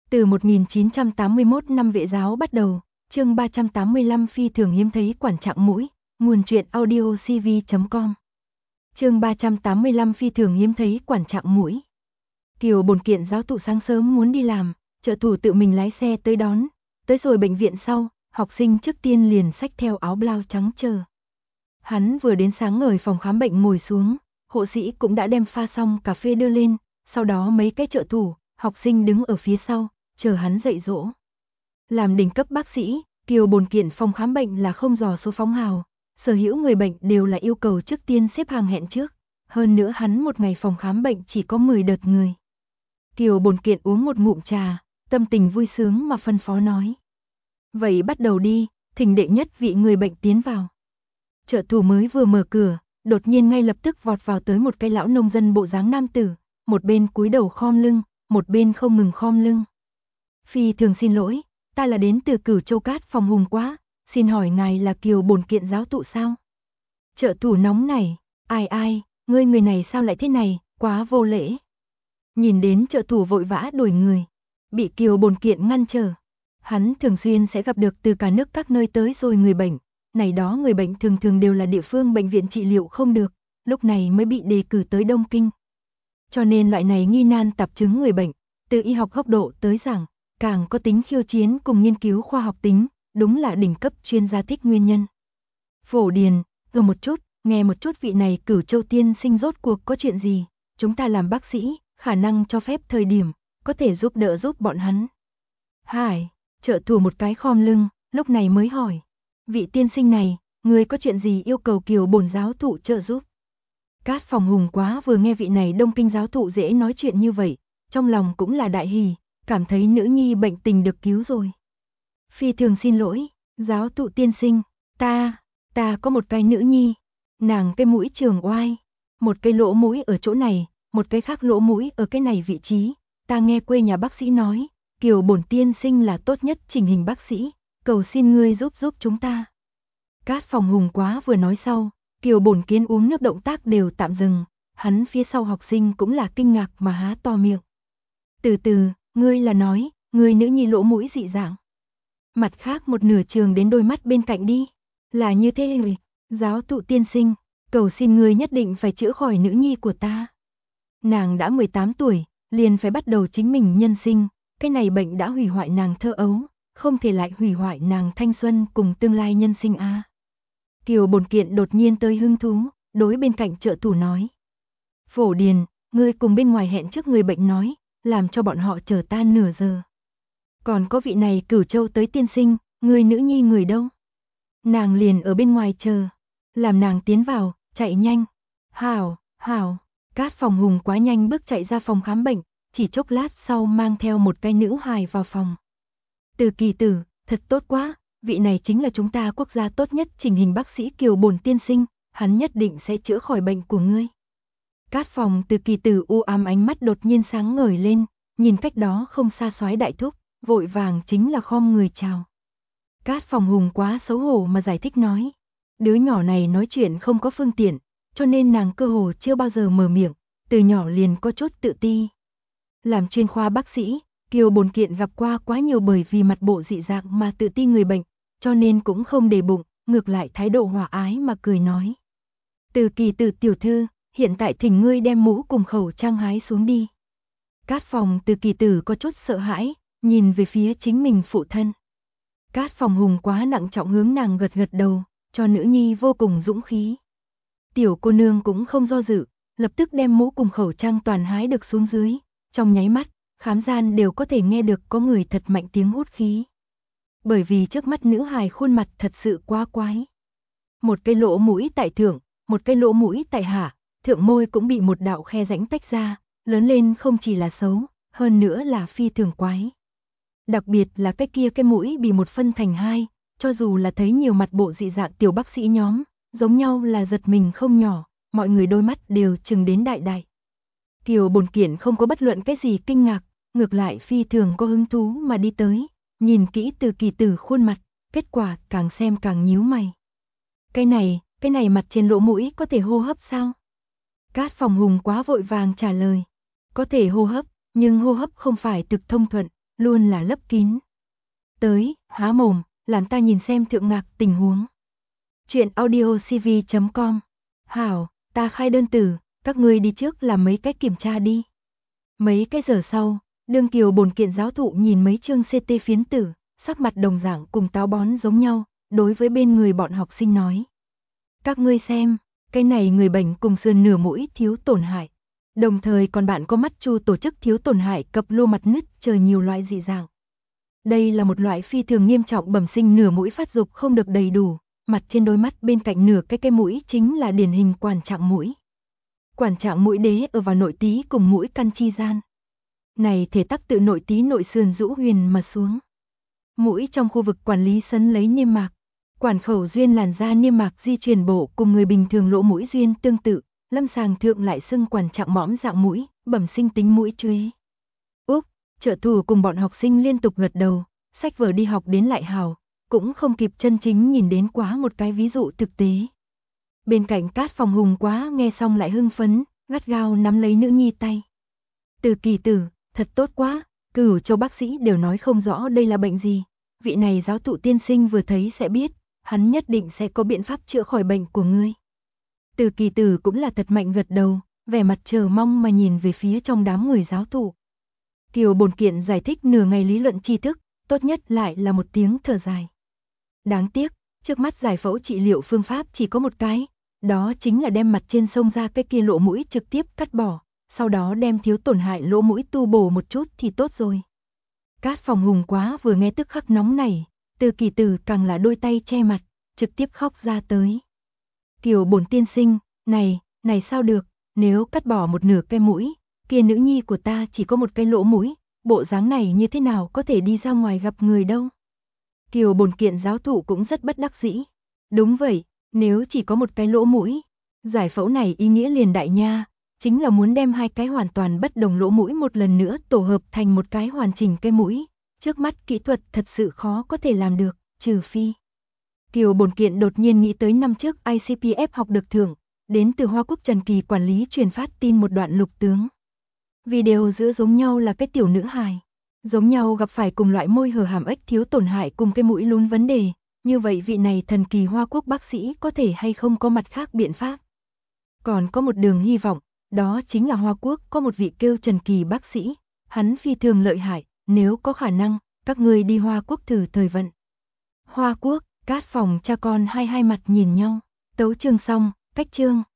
Từ 1981 năm vệ giáo bắt đầu, chương 385 phi thường hiếm thấy quản trạng mũi, nguồn truyện audio cv.com. Chương 385 phi thường hiếm thấy quản trạng mũi. Kiều Bồn Kiện giáo tụ sáng sớm muốn đi làm, trợ thủ tự mình lái xe tới đón, tới rồi bệnh viện sau, học sinh trước tiên liền xách theo áo blau trắng chờ. Hắn vừa đến sáng ngời phòng khám bệnh ngồi xuống, hộ sĩ cũng đã đem pha xong cà phê đưa lên, sau đó mấy cái trợ thủ, học sinh đứng ở phía sau, chờ hắn dạy dỗ. Làm đỉnh cấp bác sĩ, Kiều Bồn Kiện phòng khám bệnh là không dò số phóng hào, sở hữu người bệnh đều là yêu cầu trước tiên xếp hàng hẹn trước, hơn nữa hắn một ngày phòng khám bệnh chỉ có 10 đợt người. Kiều Bồn Kiện uống một ngụm trà, tâm tình vui sướng mà phân phó nói. Vậy bắt đầu đi, thỉnh đệ nhất vị người bệnh tiến vào. Trợ thủ mới vừa mở cửa, đột nhiên ngay lập tức vọt vào tới một cái lão nông dân bộ dáng nam tử, một bên cúi đầu khom lưng, một bên không ngừng khom lưng. Phi thường xin lỗi, ta là đến từ Cửu Châu Cát phòng Hùng Quá, xin hỏi ngài là Kiều Bồn Kiện giáo tụ sao? Trợ thủ nóng nảy, ai, ngươi người này sao lại thế này, quá vô lễ. Nhìn đến trợ thủ vội vã đuổi người, bị Kiều Bồn Kiện ngăn trở. Hắn thường xuyên sẽ gặp được từ cả nước các nơi tới rồi người bệnh, này đó người bệnh thường thường đều là địa phương bệnh viện trị liệu không được, lúc này mới bị đề cử tới Đông Kinh. Cho nên loại này nghi nan tạp chứng người bệnh, từ y học góc độ tới giảng, càng có tính khiêu chiến cùng nghiên cứu khoa học tính, đúng là đỉnh cấp chuyên gia thích nguyên nhân. Phổ Điền, một chút, nghe một chút vị này Cửu Châu tiên sinh rốt cuộc có chuyện gì, chúng ta làm bác sĩ, khả năng cho phép thời điểm, có thể giúp đỡ giúp bọn hắn. Hải, trợ thủ một cái khom lưng, lúc này mới hỏi, vị tiên sinh này, người có chuyện gì yêu cầu Kiều Bồn giáo thụ trợ giúp? Cát phòng Hùng Quá vừa nghe vị này Đông Kinh giáo thụ dễ nói chuyện như vậy, trong lòng cũng là đại hỉ, cảm thấy nữ nhi bệnh tình được cứu rồi. Phi thường xin lỗi, giáo thụ tiên sinh, ta có một cái nữ nhi, nàng cái mũi trường oai, một cái lỗ mũi ở chỗ này, một cái khác lỗ mũi ở cái này vị trí, ta nghe quê nhà bác sĩ nói, Kiều Bồn tiên sinh là tốt nhất chỉnh hình bác sĩ, cầu xin ngươi giúp chúng ta. Cát phòng Hùng Quá vừa nói sau, Kiều Bồn Kiến uống nước động tác đều tạm dừng, hắn phía sau học sinh cũng là kinh ngạc mà há to miệng. Từ từ, ngươi là nói, ngươi nữ nhi lỗ mũi dị dạng. Mặt khác một nửa trường đến đôi mắt bên cạnh đi, là như thế rồi, giáo thụ tiên sinh, cầu xin ngươi nhất định phải chữa khỏi nữ nhi của ta. Nàng đã 18 tuổi, liền phải bắt đầu chính mình nhân sinh, cái này bệnh đã hủy hoại nàng thơ ấu, không thể lại hủy hoại nàng thanh xuân cùng tương lai nhân sinh a. Kiều Bồn Kiện đột nhiên tới hứng thú, đối bên cạnh trợ thủ nói. Phổ Điền, ngươi cùng bên ngoài hẹn trước người bệnh nói, làm cho bọn họ chờ ta nửa giờ. Còn có vị này Cửu Châu tới tiên sinh, người nữ nhi người đâu? Nàng liền ở bên ngoài chờ, làm nàng tiến vào, chạy nhanh. Hảo, Cát phòng Hùng Quá nhanh bước chạy ra phòng khám bệnh, chỉ chốc lát sau mang theo một cái nữ hài vào phòng. Từ Kỳ Tử, thật tốt quá, vị này chính là chúng ta quốc gia tốt nhất chỉnh hình bác sĩ Kiều Bồn tiên sinh, hắn nhất định sẽ chữa khỏi bệnh của ngươi. Cát phòng Từ Kỳ Tử u ám ánh mắt đột nhiên sáng ngời lên, nhìn cách đó không xa soái đại thúc, vội vàng chính là khom người chào. Cát phòng Hùng Quá xấu hổ mà giải thích nói, đứa nhỏ này nói chuyện không có phương tiện, cho nên nàng cơ hồ chưa bao giờ mở miệng, từ nhỏ liền có chút tự ti. Làm chuyên khoa bác sĩ, Kiều Bồn Kiện gặp qua quá nhiều bởi vì mặt bộ dị dạng mà tự ti người bệnh, cho nên cũng không để bụng, ngược lại thái độ hòa ái mà cười nói. Từ Kỳ Tử tiểu thư, hiện tại thỉnh ngươi đem mũ cùng khẩu trang hái xuống đi. Cát phòng Từ Kỳ Tử có chút sợ hãi, nhìn về phía chính mình phụ thân. Cát phòng Hùng Quá nặng trọng hướng nàng gật đầu, cho nữ nhi vô cùng dũng khí. Tiểu cô nương cũng không do dự, lập tức đem mũ cùng khẩu trang toàn hái được xuống dưới, trong nháy mắt, khám gian đều có thể nghe được có người thật mạnh tiếng hút khí. Bởi vì trước mắt nữ hài khuôn mặt thật sự quá quái. Một cái lỗ mũi tại thượng, một cái lỗ mũi tại hạ, thượng môi cũng bị một đạo khe rãnh tách ra, lớn lên không chỉ là xấu, hơn nữa là phi thường quái. Đặc biệt là cái mũi bị một phân thành hai, cho dù là thấy nhiều mặt bộ dị dạng tiểu bác sĩ nhóm, giống nhau là giật mình không nhỏ, mọi người đôi mắt đều trừng đến đại đại. Kiều Bồn Kiện không có bất luận cái gì kinh ngạc, ngược lại phi thường có hứng thú mà đi tới, nhìn kỹ Từ Kỳ Tử khuôn mặt, kết quả càng xem càng nhíu mày. Cái này mặt trên lỗ mũi có thể hô hấp sao? Cát phòng Hùng Quá vội vàng trả lời, có thể hô hấp, nhưng hô hấp không phải thực thông thuận, luôn là lấp kín. Tới, há mồm, làm ta nhìn xem thượng ngạc tình huống. Chuyện audiocv.com. Hảo, ta khai đơn từ, các ngươi đi trước làm mấy cái kiểm tra đi. Mấy cái giờ sau, đương Kiều bổn kiện giáo thụ nhìn mấy chương CT phiến tử, sắc mặt đồng dạng cùng táo bón giống nhau, đối với bên người bọn học sinh nói. Các ngươi xem, cái này người bệnh cùng sườn nửa mũi thiếu tổn hại. Đồng thời còn bạn có mắt chu tổ chức thiếu tổn hại cặp lô mặt nứt chờ nhiều loại dị dạng. Đây là một loại phi thường nghiêm trọng bẩm sinh nửa mũi phát dục không được đầy đủ, mặt trên đôi mắt bên cạnh nửa cái mũi chính là điển hình quản trạng mũi. Quản trạng mũi đế ở vào nội tí cùng mũi căn chi gian. Này thể tắc tự nội tí nội sườn rũ huyền mà xuống. Mũi trong khu vực quản lý sấn lấy niêm mạc. Quản khẩu duyên làn da niêm mạc di truyền bộ cùng người bình thường lỗ mũi duyên tương tự, lâm sàng thượng lại xưng quản trạng mõm dạng mũi, bẩm sinh tính mũi chuế. Úc, trợ thủ cùng bọn học sinh liên tục gật đầu, sách vở đi học đến lại hào, cũng không kịp chân chính nhìn đến quá một cái ví dụ thực tế. Bên cạnh Cát Phòng Hùng quá nghe xong lại hưng phấn, gắt gao nắm lấy nữ nhi tay. Từ Kỳ tử, thật tốt quá, Cửu Châu bác sĩ đều nói không rõ đây là bệnh gì, vị này giáo thụ tiên sinh vừa thấy sẽ biết, hắn nhất định sẽ có biện pháp chữa khỏi bệnh của ngươi. Từ Kỳ tử cũng là thật mạnh gật đầu, vẻ mặt chờ mong mà nhìn về phía trong đám người giáo thụ. Kiều bổn kiện giải thích nửa ngày lý luận tri thức, tốt nhất lại là một tiếng thở dài. Đáng tiếc, trước mắt giải phẫu trị liệu phương pháp chỉ có một cái, đó chính là đem mặt trên xông ra cái kia lỗ mũi trực tiếp cắt bỏ, sau đó đem thiếu tổn hại lỗ mũi tu bổ một chút thì tốt rồi. Cát Phòng Hùng quá vừa nghe tức khắc nóng nảy, Từ Kỳ tử càng là đôi tay che mặt, trực tiếp khóc ra tới. Kiều bổn tiên sinh, này sao được, nếu cắt bỏ một nửa cái mũi, kia nữ nhi của ta chỉ có một cái lỗ mũi, bộ dáng này như thế nào có thể đi ra ngoài gặp người đâu. Kiều bổn kiện giáo thụ cũng rất bất đắc dĩ. Đúng vậy, nếu chỉ có một cái lỗ mũi, giải phẫu này ý nghĩa liền đại nha, chính là muốn đem hai cái hoàn toàn bất đồng lỗ mũi một lần nữa tổ hợp thành một cái hoàn chỉnh cái mũi. Trước mắt kỹ thuật thật sự khó có thể làm được, trừ phi. Kiều bổn kiện đột nhiên nghĩ tới năm trước ICPF học được thưởng, đến từ Hoa Quốc Trần Kỳ quản lý truyền phát tin một đoạn lục tướng. Video giữa giống nhau là cái tiểu nữ hài, giống nhau gặp phải cùng loại môi hở hàm ếch thiếu tổn hại cùng cái mũi lún vấn đề, như vậy vị này thần kỳ Hoa Quốc bác sĩ có thể hay không có mặt khác biện pháp. Còn có một đường hy vọng, đó chính là Hoa Quốc có một vị kêu Trần Kỳ bác sĩ, hắn phi thường lợi hại, nếu có khả năng, các ngươi đi Hoa Quốc thử thời vận. Hoa Quốc, Cát Phòng cha con hai mặt nhìn nhau, tấu chương xong, cách chương.